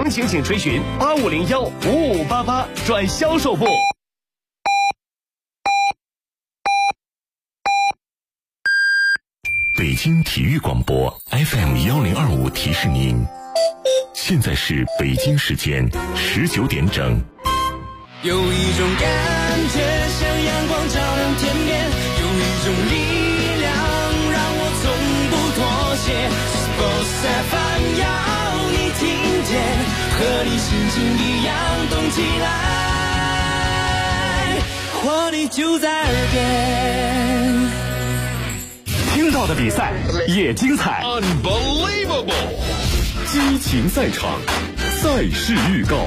详情请垂询8501-5588转销售部。 北京体育广播 FM1025提示您，现在是北京时间19点整。 有一种感觉像阳光照亮天边，有一种力量让我从不妥协。Sports FM 要你听见，和你心情一样动起来，活力就在耳边。 听到的比赛也精彩 Unbelievable！ 激情赛场，赛事预告。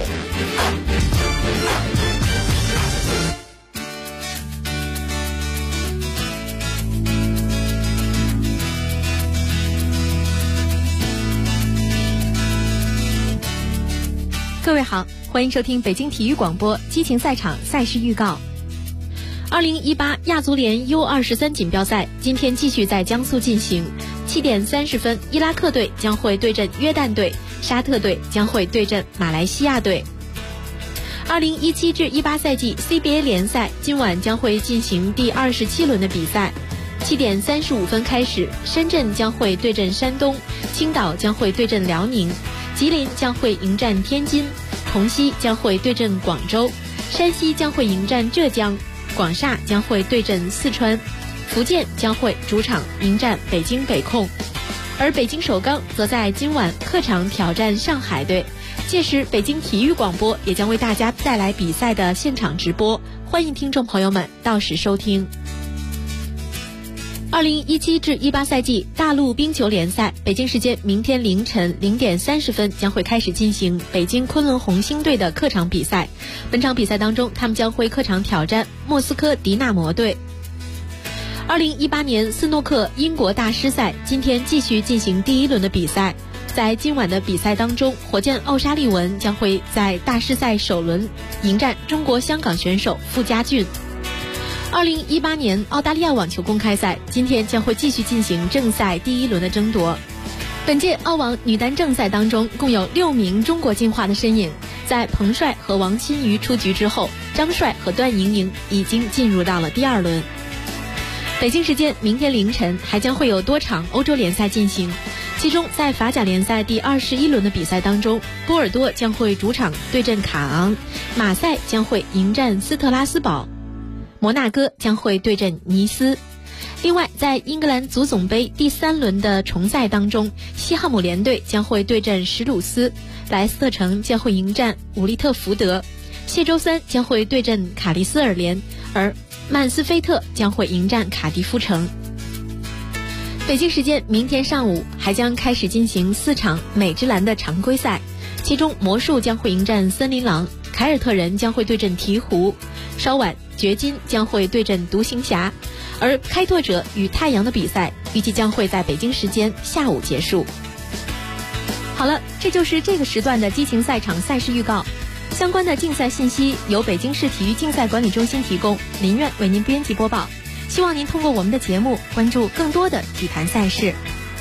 各位好，欢迎收听北京体育广播激情赛场赛事预告。2018亚足联 U23 锦标赛今天继续在江苏进行。7点30分，伊拉克队将会对阵约旦队，沙特队将会对阵马来西亚队。2017至18赛季 CBA 联赛今晚将会进行第27轮的比赛。7点35分开始，深圳将会对阵山东，青岛将会对阵辽宁，吉林将会迎战天津，同曦将会对阵广州，山西将会迎战浙江，广厦将会对阵四川，福建将会主场迎战北京北控，而北京首钢则在今晚客场挑战上海队。届时北京体育广播也将为大家带来比赛的现场直播，欢迎听众朋友们到时收听。2017至18赛季大陆冰球联赛，北京时间明天凌晨0点30分将会开始进行北京昆仑红星队的客场比赛。本场比赛当中，他们将会客场挑战莫斯科迪纳摩队。2018年斯诺克英国大师赛今天继续进行第1轮的比赛。在今晚的比赛当中，火箭奥沙利文将会在大师赛首轮迎战中国香港选手傅家俊。2018年澳大利亚网球公开赛今天将会继续进行正赛第1轮的争夺。本届澳网女单正赛当中，共有6名中国金花的身影。在彭帅和王欣瑜出局之后，张帅和段莹莹已经进入到了第2轮。北京时间明天凌晨还将会有多场欧洲联赛进行，其中在法甲联赛第21轮的比赛当中，波尔多将会主场对阵卡昂，马赛将会迎战斯特拉斯堡，摩纳哥将会对阵尼斯。另外，在英格兰足总杯第3轮的重赛当中，西汉姆联队将会对阵史鲁斯，莱斯特城将会迎战伍利特福德，谢周三将会对阵卡利斯尔联，而曼斯菲特将会迎战卡迪夫城。北京时间明天上午还将开始进行4场美职篮的常规赛，其中魔术将会迎战森林狼，凯尔特人将会对阵鹈鹕，稍晚掘金将会对阵独行侠，而开拓者与太阳的比赛预计将会在北京时间下午结束。好了，这就是这个时段的激情赛场赛事预告。相关的竞赛信息由北京市体育竞赛管理中心提供，林苑为您编辑播报。希望您通过我们的节目关注更多的体坛赛事。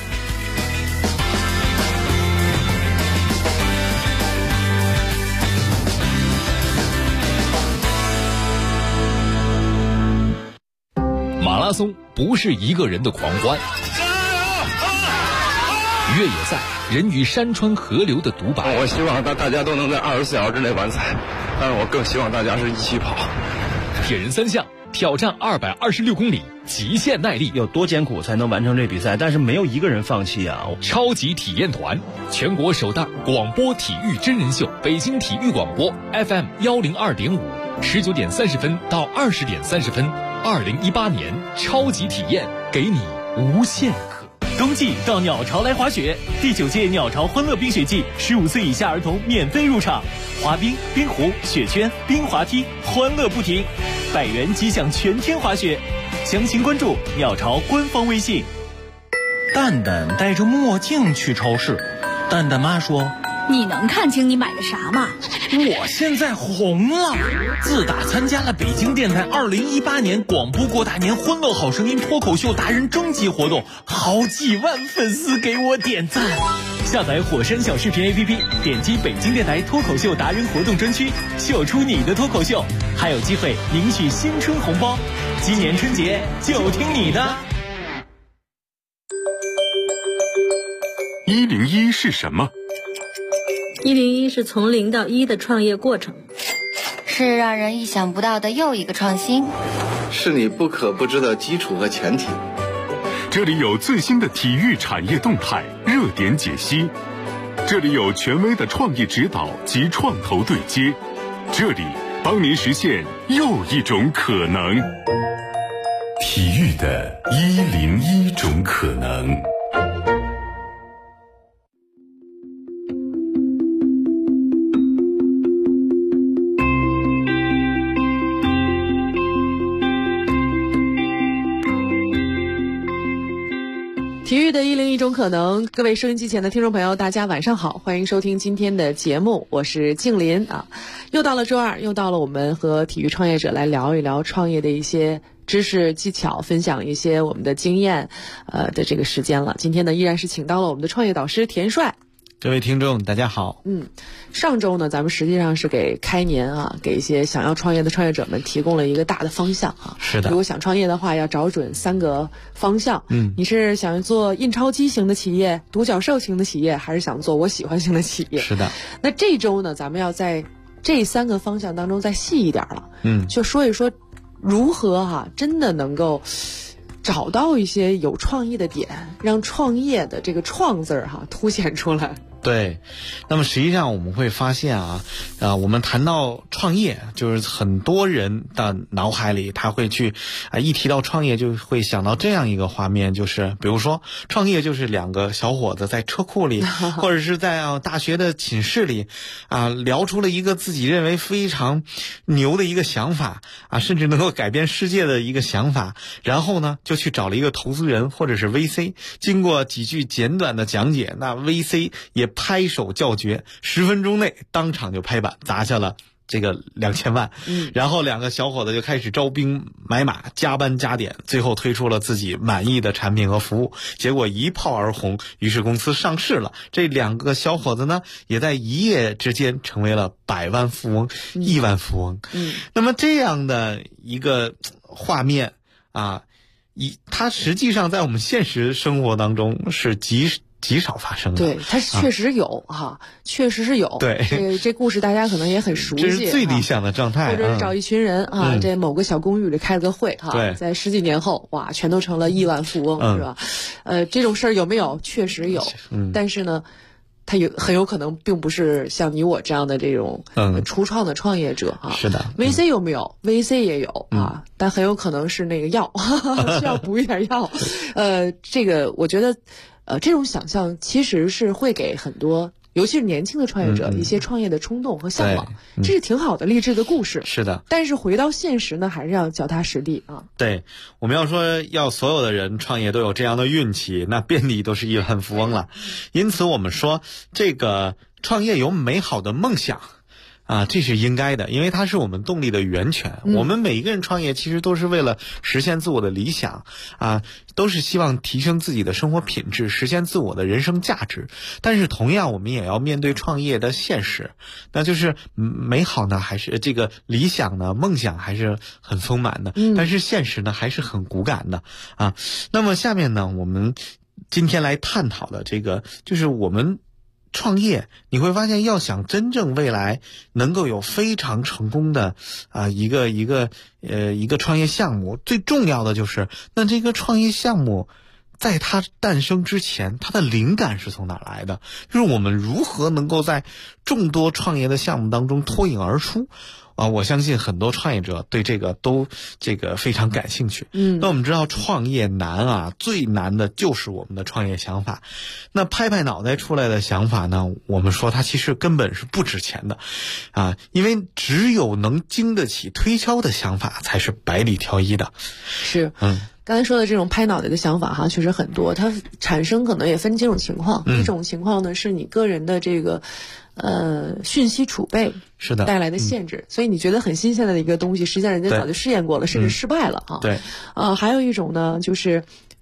马拉松不是一个人的狂欢，越野赛人与山川河流的独白。 我希望大家都能在24小时之内完赛，但是我更希望大家是一起跑。 铁人3项挑战226公里，极限耐力， 有多艰苦才能完成这比赛？但是没有一个人放弃啊！ 超级体验团，全国首档广播体育真人秀，北京体育广播 FM102.5， 19点30分到20点30分，2018年超级体验，给你无限可。 冬季到鸟巢来滑雪，第9届鸟巢欢乐冰雪季，15岁以下儿童免费入场，滑冰、冰壶、雪圈、冰滑梯，欢乐不停，100元即享全天滑雪。详情关注鸟巢官方微信。 蛋蛋戴着墨镜去超市，蛋蛋妈说：“ 你能看清你买的啥吗？ 我现在红了！自打参加了北京电台2018年广播过大年欢乐好声音脱口秀达人征集活动，好几万粉丝给我点赞。 下载火山小视频 APP， 点击北京电台脱口秀达人活动专区，秀出你的脱口秀，还有机会领取新春红包。今年春节就听你的。 101是什么 ？101是从0到1的创业过程， 是让人意想不到的又一个创新， 是你不可不知的基础和前提。 这里有最新的体育产业动态热点解析，这里有权威的创业指导及创投对接，这里帮您实现又一种可能。体育的101种可能。 体育的101种可能，各位收音机前的听众朋友，大家晚上好，欢迎收听今天的节目，我是静林啊。又到了周二，又到了我们和体育创业者来聊一聊创业的一些知识技巧，分享一些我们的经验的这个时间了。今天呢，依然是请到了我们的创业导师田帅。 各位听众大家好。 上周呢，咱们实际上是给开年啊，给一些想要创业的创业者们提供了一个大的方向啊。 是的， 如果想创业的话，要找准3个方向。你是想做印钞机型的企业、独角兽型的企业，还是想做我喜欢型的企业？ 是的。 那这周呢，咱们要在这3个方向当中再细一点了。就说一说如何真的能够找到一些有创意的点，让创业的这个创字凸显出来。 对，那么实际上我们会发现我们谈到创业，就是很多人的脑海里他会去一提到创业就会想到这样一个画面，就是比如说创业就是2个小伙子在车库里或者是在大学的寝室里聊出了一个自己认为非常牛的一个想法甚至能够改变世界的一个想法，然后呢就去找了一个投资人或者是 VC， 经过几句简短的讲解，那 VC 也拍手叫绝，10分钟内当场就拍板砸下了这个2000万。然后2个小伙子就开始招兵买马，加班加点，最后推出了自己满意的产品和服务，结果一炮而红，于是公司上市了。这2个小伙子呢，也在一夜之间成为了100万富翁、亿万富翁。那么这样的一个画面它实际上在我们现实生活当中是极少发生的。 对，它确实有确实是有。 对， 这故事大家可能也很熟悉， 这是最理想的状态。 或者是找一群人在某个小公寓里开了个会在10几年后全都成了亿万富翁，是吧？这种事儿有没有？确实有。但是呢，他很有可能并不是像你我这样的这种初创的创业者是的。 VC 有没有？VC 也有但很有可能是那个药需要补一点药。这个我觉得这种想象其实是会给很多尤其是年轻的创业者一些创业的冲动和向往，这是挺好的励志的故事。 是的。 但是回到现实呢，还是要脚踏实地对，我们要说要所有的人创业都有这样的运气，那遍地都是亿万富翁了。因此我们说这个创业有美好的梦想这是应该的，因为它是我们动力的源泉。我们每一个人创业其实都是为了实现自我的理想都是希望提升自己的生活品质，实现自我的人生价值。但是同样我们也要面对创业的现实，那就是美好呢还是这个理想呢，梦想还是很丰满的，但是现实呢还是很骨感的那么下面呢，我们今天来探讨的这个就是我们创业，你会发现要想真正未来能够有非常成功的一个创业项目，最重要的就是那这个创业项目在它诞生之前，它的灵感是从哪来的？就是我们如何能够在众多创业的项目当中脱颖而出我相信很多创业者对这个都非常感兴趣。那我们知道创业难最难的就是我们的创业想法。那拍脑袋出来的想法呢，我们说它其实根本是不值钱的因为只有能经得起推敲的想法才是百里挑一的。 是刚才说的这种拍脑袋的想法确实很多，它产生可能也分几种情况。一种情况呢是你个人的这个讯息储备是的带来的限制，所以你觉得很新鲜的一个东西，实际上人家早就试验过了，甚至失败了对还有一种呢就是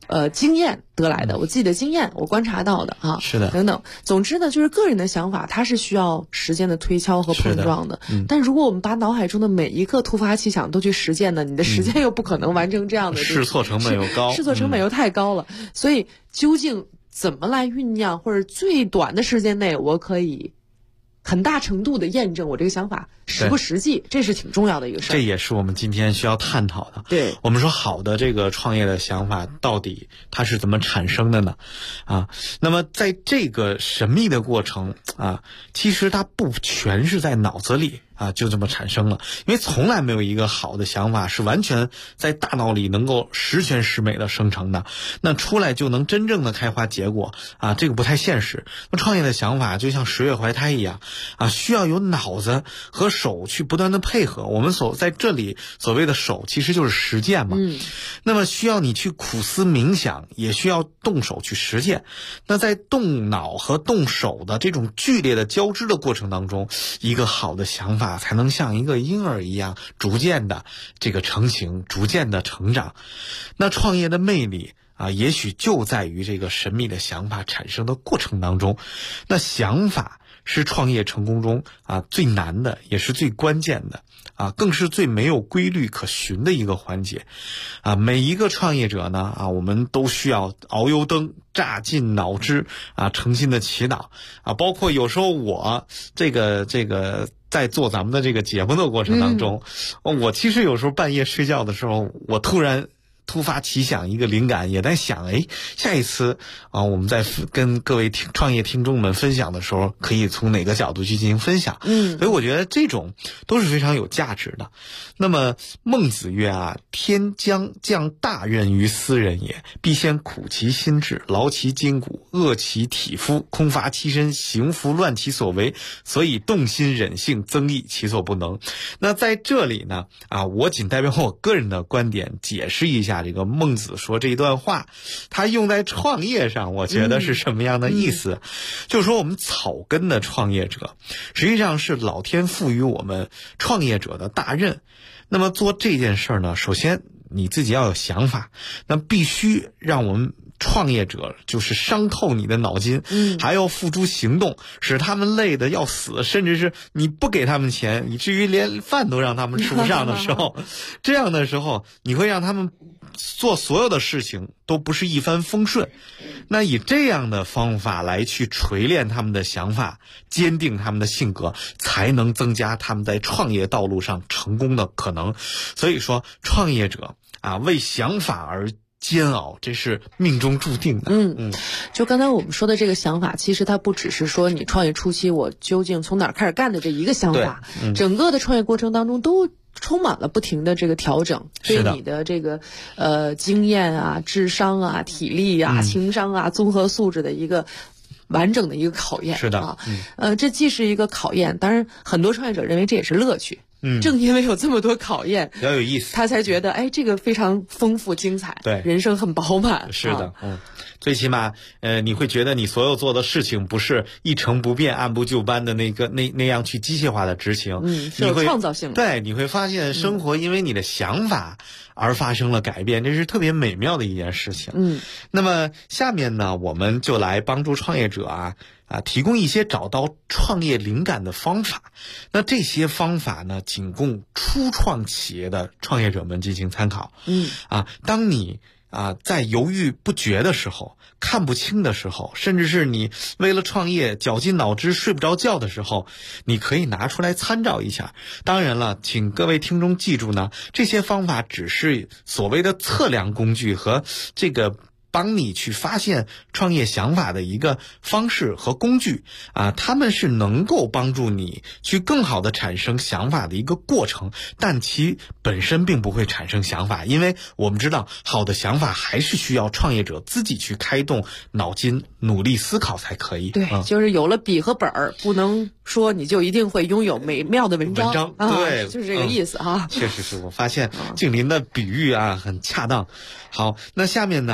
经验得来的，我自己的经验，我观察到的啊， 是的， 等等。总之呢，就是个人的想法，它是需要时间的推敲和碰撞的。但如果我们把脑海中的每一个突发奇想都去实践呢，你的时间又不可能完成这样的， 试错成本又高， 试错成本又太高了。所以究竟怎么来酝酿，或者最短的时间内，我可以很大程度的验证我这个想法实不实际，这是挺重要的一个事儿。 这也是我们今天需要探讨的。 对， 我们说好的这个创业的想法到底它是怎么产生的呢？那么在这个神秘的过程其实它不全是在脑子里就这么产生了，因为从来没有一个好的想法是完全在大脑里能够十全十美的生成的，那出来就能真正的开花结果这个不太现实。那创业的想法就像十月怀胎一样需要有脑子和手去不断的配合。我们在这里所谓的手其实就是实践嘛，那么需要你去苦思冥想，也需要动手去实践。那在动脑和动手的这种剧烈的交织的过程当中，一个好的想法才能像一个婴儿一样逐渐的这个成型，逐渐的成长。那创业的魅力也许就在于这个神秘的想法产生的过程当中。那想法是创业成功中最难的，也是最关键的更是最没有规律可循的一个环节每一个创业者呢我们都需要熬油灯，榨尽脑汁诚心的祈祷包括有时候我这个在做咱们的这个节目的过程当中我其实有时候半夜睡觉的时候，我突发奇想一个灵感，也在想下一次我们在跟各位创业听众们分享的时候，可以从哪个角度去进行分享所以我觉得这种都是非常有价值的。那么孟子曰天将降大任于斯人也，必先苦其心志，劳其筋骨，饿其体肤，空乏其身，行拂乱其所为，所以动心忍性，增益其所不能。那在这里呢我仅代表我个人的观点解释一下这个孟子说这一段话，他用在创业上我觉得是什么样的意思就是说我们草根的创业者实际上是老天赋予我们创业者的大任。那么做这件事呢，首先你自己要有想法，那必须让我们创业者就是伤透你的脑筋还要付诸行动，使他们累得要死，甚至是你不给他们钱，以至于连饭都让他们吃不上的时候这样的时候你会让他们做所有的事情都不是一帆风顺。那以这样的方法来去锤炼他们的想法，坚定他们的性格，才能增加他们在创业道路上成功的可能。所以说创业者为想法而煎熬，这是命中注定的。 就刚才我们说的这个想法，其实它不只是说你创业初期我究竟从哪儿开始干的这一个想法，整个的创业过程当中都充满了不停的这个调整，对你的这个经验智商体力情商综合素质的一个完整的一个考验。 是的这既是一个考验，当然很多创业者认为这也是乐趣。正因为有这么多考验， 比较有意思， 他才觉得这个非常丰富精彩， 对， 人生很饱满。 是的最起码你会觉得你所有做的事情不是一成不变按部就班的那样去机械化的执行是有创造性的。 对，你会发现生活因为你的想法而发生了改变这是特别美妙的一件事情那么下面呢，我们就来帮助创业者提供一些找到创业灵感的方法。那这些方法呢，仅供初创企业的创业者们进行参考当你在犹豫不决的时候，看不清的时候，甚至是你为了创业绞尽脑汁睡不着觉的时候，你可以拿出来参照一下。当然了，请各位听众记住呢，这些方法只是所谓的测量工具和这个帮你去发现创业想法的一个方式和工具他们是能够帮助你去更好的产生想法的一个过程，但其本身并不会产生想法，因为我们知道好的想法还是需要创业者自己去开动脑筋努力思考才可以。 对就是有了笔和本儿，不能说你就一定会拥有美妙的文章对就是这个意思确实是，我发现静林的比喻很恰当。好，那下面呢，我们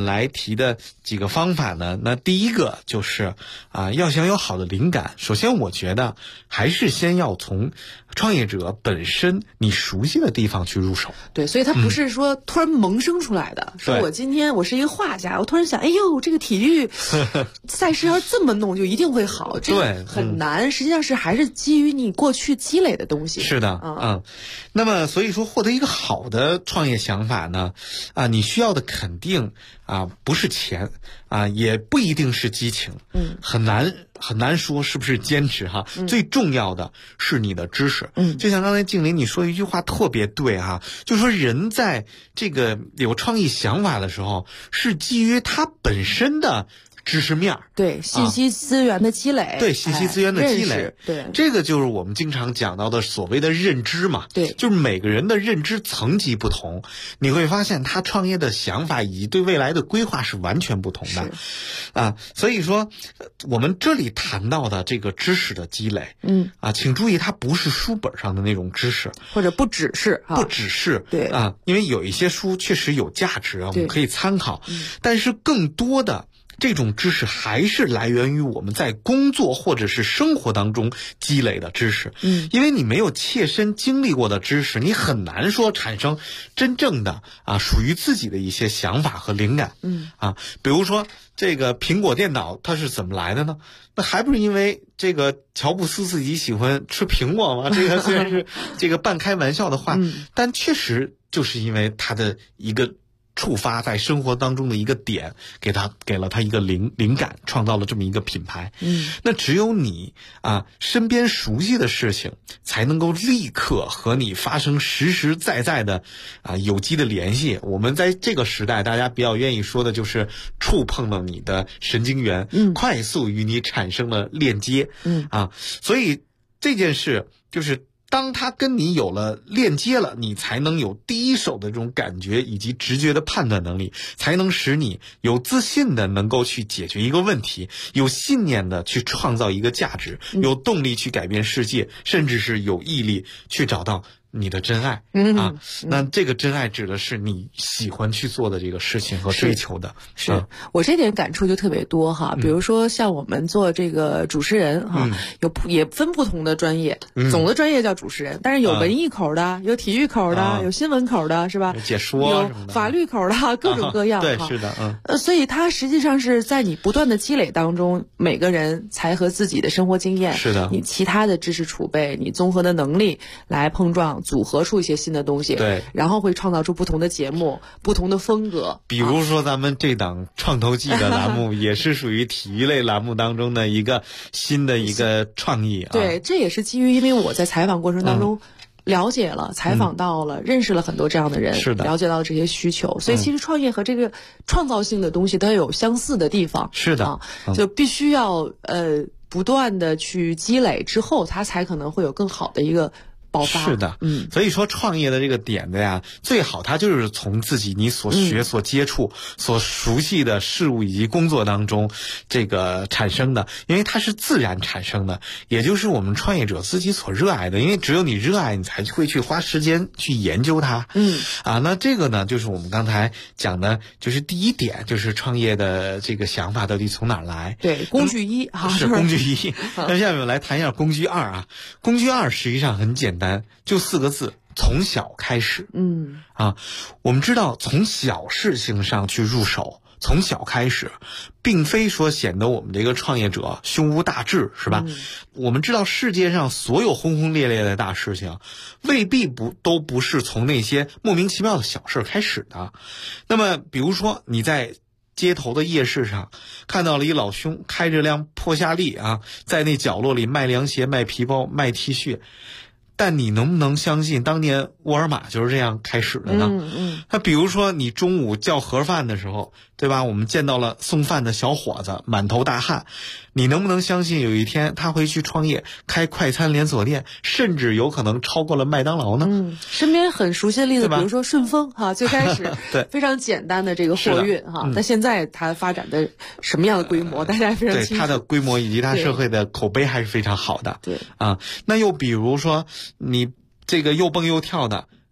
们来提的几个方法呢，那第一个就是要想有好的灵感，首先我觉得还是先要从创业者本身你熟悉的地方去入手。 对，所以它不是说突然萌生出来的，说我今天我是一个画家，我突然想，哎呦，这个体育赛事要这么弄就一定会好，这个很难，实际上是还是基于你过去积累的东西。 是的，那么所以说获得一个好的创业想法呢，你需要的肯定不是钱也不一定是激情，很难说是不是坚持哈。最重要的是你的知识。就像刚才静林你说一句话特别对哈，就说人在这个有创意想法的时候，是基于他本身的知识面， 对信息资源的积累， 对信息资源的积累， 对这个就是我们经常讲到的所谓的认知嘛。 对， 就是每个人的认知层级不同，你会发现他创业的想法以及对未来的规划是完全不同的。所以说我们这里谈到的这个知识的积累，请注意它不是书本上的那种知识， 或者不只是， 对因为有一些书确实有价值我们可以参考，但是更多的这种知识还是来源于我们在工作或者是生活当中积累的知识。因为你没有切身经历过的知识，你很难说产生真正的属于自己的一些想法和灵感。比如说这个苹果电脑它是怎么来的呢？那还不是因为这个乔布斯自己喜欢吃苹果吗？这个虽然是这个半开玩笑的话，但确实就是因为他的一个触发在生活当中的一个点，给了他一个灵感，创造了这么一个品牌。那只有你身边熟悉的事情，才能够立刻和你发生实实在在的有机的联系。我们在这个时代，大家比较愿意说的就是触碰了你的神经元，快速与你产生了链接。所以这件事就是当他跟你有了链接了，你才能有第一手的这种感觉以及直觉的判断能力，才能使你有自信的能够去解决一个问题，有信念的去创造一个价值，有动力去改变世界，甚至是有毅力去找到你的真爱。那这个真爱指的是你喜欢去做的这个事情和追求的。 我这点感触就特别多哈。比如说像我们做这个主持人也分不同的专业，总的专业叫主持人，但是有文艺口的，有体育口的，有新闻口的，是吧？ 解说有法律口的，各种各样。 对，是的， 所以它实际上是在你不断的积累当中，每个人才和自己的生活经验， 是的， 你其他的知识储备，你综合的能力来碰撞。组合出一些新的东西， 对， 然后会创造出不同的节目、不同的风格。 比如说咱们这档创投季的栏目，也是属于体育类栏目当中的一个新的一个创意。 对，这也是基于因为我在采访过程当中了解了、采访到了、认识了很多这样的人， 是的， 了解到了这些需求，所以其实创业和这个创造性的东西都有相似的地方。 是的， 就必须要不断的去积累之后，它才可能会有更好的一个是的，所以说创业的这个点子呀，最好它就是从自己你所学、所接触、所熟悉的事物以及工作当中这个产生的，因为它是自然产生的，也就是我们创业者自己所热爱的，因为只有你热爱，你才会去花时间去研究它。那这个呢，就是我们刚才讲的，就是第一点，就是创业的这个想法到底从哪儿来？ 对，工具一是工具一。那下面我来谈一下工具二工具二实际上很简单。就4个字，从小开始。我们知道从小事情上去入手，从小开始，并非说显得我们这个创业者胸无大志，是吧？我们知道世界上所有轰轰烈烈的大事情，未必都不是从那些莫名其妙的小事开始的。那么比如说你在街头的夜市上看到了一老兄开着辆破夏利在那角落里卖凉鞋、卖皮包、卖 T 恤，但你能不能相信当年沃尔玛就是这样开始的呢？那比如说你中午叫盒饭的时候，对吧？我们见到了送饭的小伙子满头大汗，你能不能相信有一天他会去创业开快餐连锁店，甚至有可能超过了麦当劳呢？ 身边很熟悉的例子，比如说顺丰最开始对非常简单的这个货运但现在它发展的什么样的规模，大家非常清楚。 对它的规模以及它社会的口碑还是非常好的。 对那又比如说你这个又蹦又跳的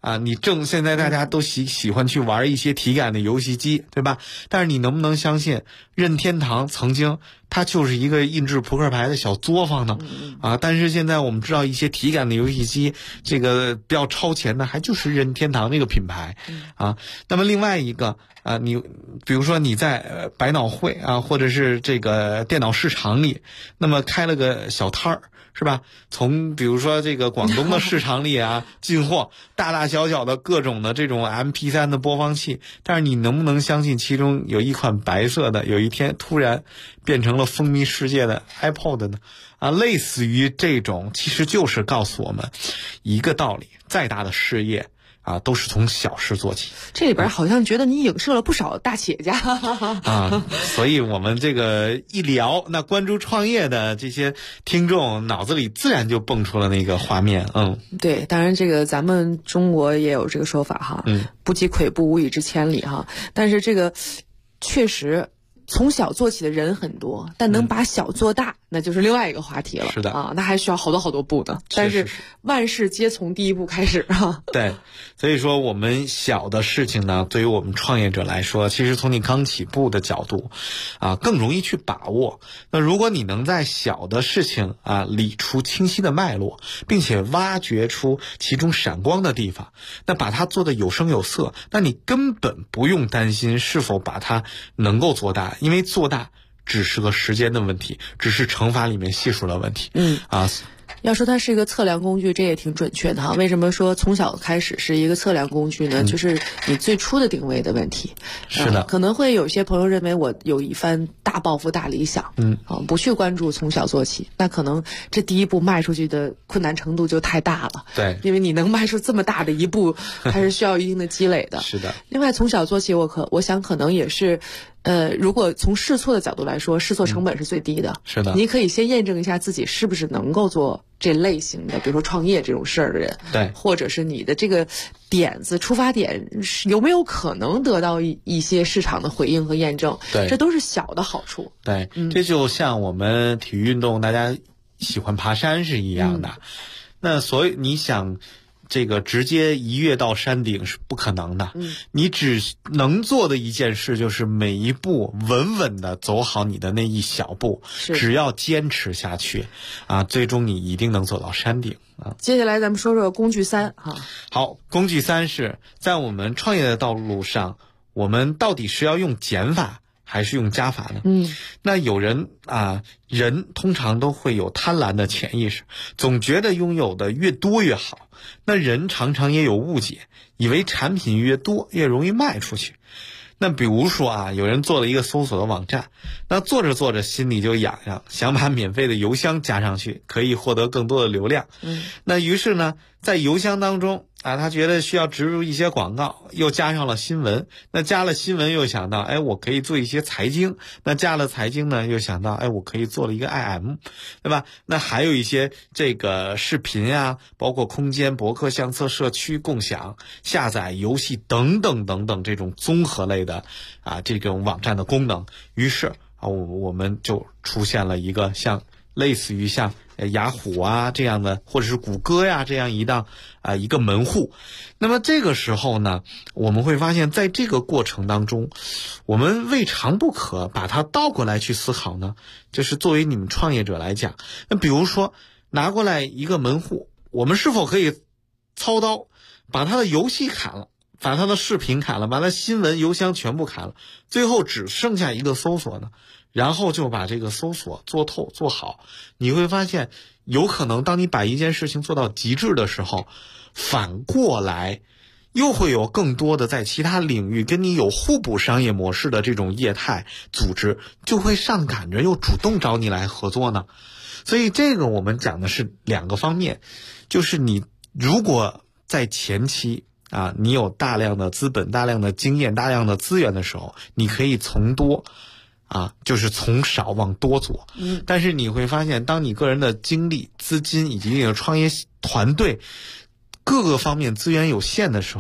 啊，现在大家都喜欢去玩一些体感的游戏机，对吧？但是你能不能相信任天堂曾经它就是一个印制扑克牌的小作坊呢？啊，但是现在我们知道一些体感的游戏机，这个比较超前的还就是任天堂这个品牌啊。那么另外一个啊，你比如说你在百脑汇啊，或者是这个电脑市场里，那么开了个小摊儿。是吧？从比如说这个广东的市场里啊进货大大小小的各种的这种 MP3 的播放器，但是你能不能相信其中有一款白色的有一天突然变成了风靡世界的 iPod 呢？啊，类似于这种其实就是告诉我们一个道理，再大的事业啊，都是从小事做起。 这里边好像觉得你影射了不少大企业家啊，所以我们这个一聊，那关注创业的这些听众脑子里自然就蹦出了那个画面。 对，当然这个咱们中国也有这个说法哈，不积跬步无以至千里哈。但是这个确实从小做起的人很多，但能把小做大，那就是另外一个话题了。 是的啊，那还需要好多步呢。但是万事皆从第一步开始啊。 对，所以说我们小的事情呢，对于我们创业者来说，其实从你刚起步的角度啊，更容易去把握。那如果你能在小的事情啊理出清晰的脉络，并且挖掘出其中闪光的地方，那把它做得有声有色，那你根本不用担心是否把它能够做大。因为做大只是个时间的问题，只是乘法里面系数的问题。 要说它是一个测量工具，这也挺准确的哈。为什么说从小开始是一个测量工具呢？就是你最初的定位的问题。 是的， 可能会有些朋友认为我有一番大抱负、大理想，不去关注从小做起，那可能这第一步迈出去的困难程度就太大了。 对， 因为你能迈出这么大的一步，还是需要一定的积累的。 是的。 另外，从小做起，我想可能也是。如果从试错的角度来说，试错成本是最低的。 是的， 你可以先验证一下自己是不是能够做这类型的，比如说创业这种事儿的人。 对， 或者是你的这个点子出发点有没有可能得到一些市场的回应和验证？ 对， 这都是小的好处。 对，这就像我们体育运动，大家喜欢爬山是一样的。那所以你想。这个直接一跃到山顶是不可能的，你只能做的一件事就是每一步稳稳的走好你的那一小步，只要坚持下去啊，最终你一定能走到山顶啊。 接下来咱们说说工具3哈。 好，工具3是在我们创业的道路上，我们到底是要用减法还是用加法呢？那有人人通常都会有贪婪的潜意识，总觉得拥有的越多越好。那人常常也有误解，以为产品越多越容易卖出去。那比如说有人做了一个搜索的网站，那做着做着心里就痒痒，想把免费的邮箱加上去，可以获得更多的流量。那于是呢，在邮箱当中他觉得需要植入一些广告，又加上了新闻。那加了新闻又想到，我可以做一些财经。那加了财经呢，又想到，我可以做了一个 IM， 对吧？那还有一些这个视频包括空间、博客、相册、社区、共享、下载、游戏等等等等这种综合类的这种网站的功能。于是我们就出现了一个类似于像雅虎这样的，或者是谷歌这样一个门户。那么这个时候呢，我们会发现在这个过程当中，我们未尝不可把它倒过来去思考呢。就是作为你们创业者来讲，那比如说拿过来一个门户，我们是否可以操刀把它的游戏砍了，把它的视频砍了，把它新闻邮箱全部砍了，最后只剩下一个搜索呢？然后就把这个搜索做透做好，你会发现有可能当你把一件事情做到极致的时候，反过来又会有更多的在其他领域跟你有互补商业模式的这种业态组织就会上赶着又主动找你来合作呢。所以这个我们讲的是2个方面，就是你如果在前期你有大量的资本、大量的经验、大量的资源的时候，你可以从多就是从少往多做。但是你会发现，当你个人的精力、资金以及你的创业团队各个方面资源有限的时候，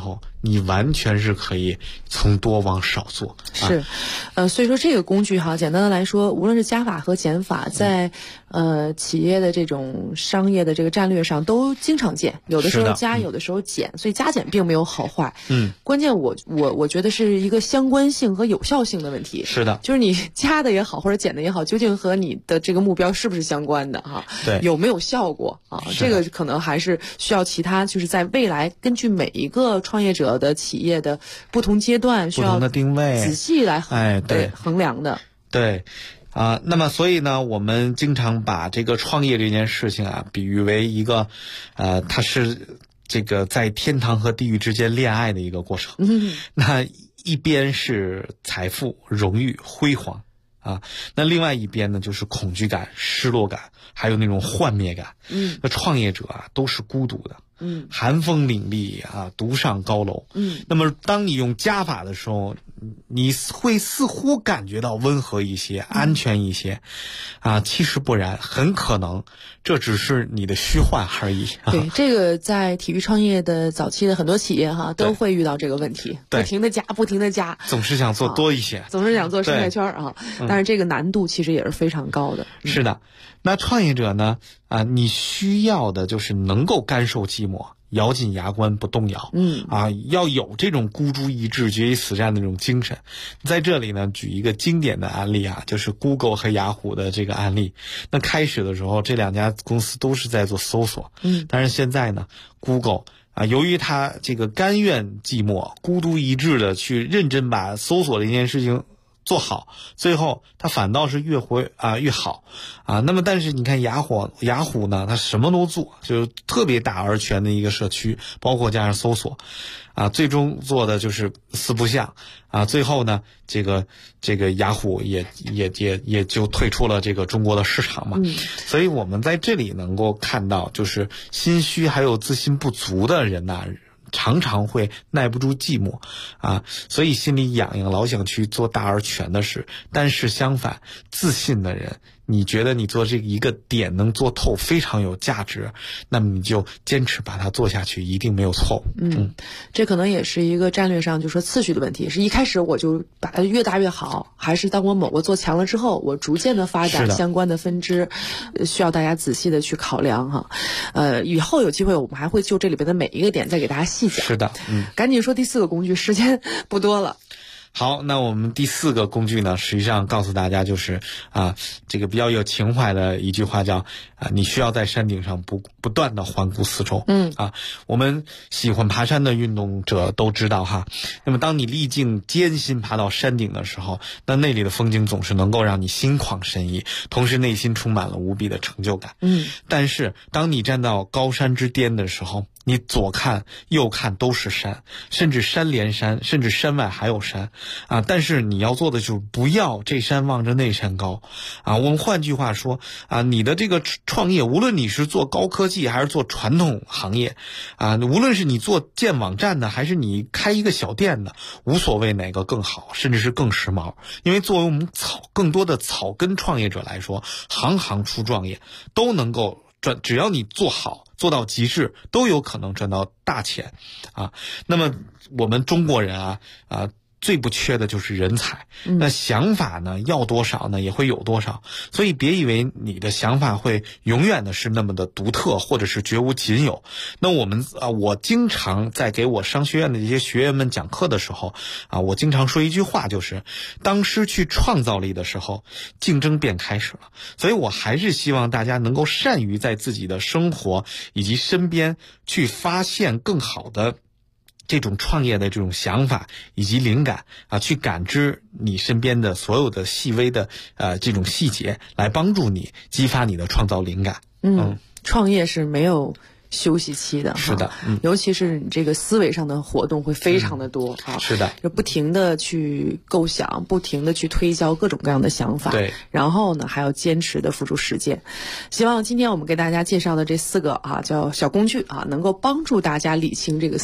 你完全是可以从多往少做。 是，所以说这个工具哈，简单的来说，无论是加法和减法，在企业的这种商业的这个战略上都经常见，有的时候加，有的时候减，所以加减并没有好坏。关键我觉得是一个相关性和有效性的问题。 是的， 就是你加的也好，或者减的也好，究竟和你的这个目标是不是相关的哈？ 对， 有没有效果啊？这个可能还是需要其他，就是在未来根据每一个创业者的企业的不同阶段，需要不同的定位， 仔细来衡量的。 对。那么所以呢，我们经常把这个创业这件事情啊，比喻为一个，它是这个在天堂和地狱之间恋爱的一个过程。那一边是财富、荣誉、辉煌啊，那另外一边呢就是恐惧感、失落感，还有那种幻灭感。那创业者啊都是孤独的。寒风凛冽啊，独上高楼。那么当你用加法的时候，你会似乎感觉到温和一些，安全一些，其实不然，很可能这只是你的虚幻而已。 对，这个在体育创业的早期的很多企业哈都会遇到这个问题，不停的加， 总是想做多一些， 总是想做生态圈啊。但是这个难度其实也是非常高的。 是的，那创业者呢你需要的就是能够甘受寂寞，咬紧牙关不动摇。要有这种孤注一掷、决一死战的这种精神。在这里呢，举一个经典的案例啊，就是 Google 和雅虎的这个案例。那开始的时候，这两家公司都是在做搜索。但是现在呢 ，Google 由于他这个甘愿寂寞、孤独一掷的去认真把搜索这件事情做好，最后它反倒是越活越好那么但是你看雅虎呢，它什么都做，就是特别大而全的一个社区，包括加上搜索最终做的就是四不像最后呢这个雅虎也就退出了这个中国的市场嘛。所以我们在这里能够看到，就是心虚还有自信不足的人常常会耐不住寂寞所以心里痒痒，老想去做大而全的事。但是相反，自信的人，你觉得你做这一个点能做透，非常有价值，那么你就坚持把它做下去，一定没有错误。 这可能也是一个战略上就说次序的问题，是一开始我就把它越大越好，还是当我某个做强了之后，我逐渐的发展相关的分支，需要大家仔细的去考量哈。以后有机会我们还会就这里边的每一个点再给大家细讲。 是的， 赶紧说第4个工具，时间不多了。 好，那我们第4个工具呢，实际上告诉大家就是这个比较有情怀的一句话叫你需要在山顶上不断的环顾四周。我们喜欢爬山的运动者都知道哈，那么当你历尽艰辛爬到山顶的时候，那里的风景总是能够让你心旷神怡，同时内心充满了无比的成就感。但是当你站到高山之巅的时候，你左看右看都是山，甚至山连山，甚至山外还有山但是你要做的就是不要这山望着那山高我们换句话说你的这个创业，无论你是做高科技还是做传统行业无论是你做建网站的还是你开一个小店的，无所谓哪个更好，甚至是更时髦。因为作为我们更多的草根创业者来说，行行出状业都能够赚，只要你做好做到极致，都有可能赚到大钱那么我们中国人最不缺的就是人才。那想法呢，要多少呢也会有多少，所以别以为你的想法会永远的是那么的独特，或者是绝无仅有。那我经常在给我商学院的这些学员们讲课的时候我经常说一句话，就是当失去创造力的时候，竞争便开始了。所以我还是希望大家能够善于在自己的生活以及身边去发现更好的这种创业的这种想法以及灵感去感知你身边的所有的细微的这种细节，来帮助你激发你的创造灵感。 创业是没有休息期的， 是的， 尤其是你这个思维上的活动会非常的多是的， 就不停的去构想，不停的去推销各种各样的想法， 对， 然后呢还要坚持的付诸实践。希望今天我们给大家介绍的这4个叫小工具能够帮助大家理清这个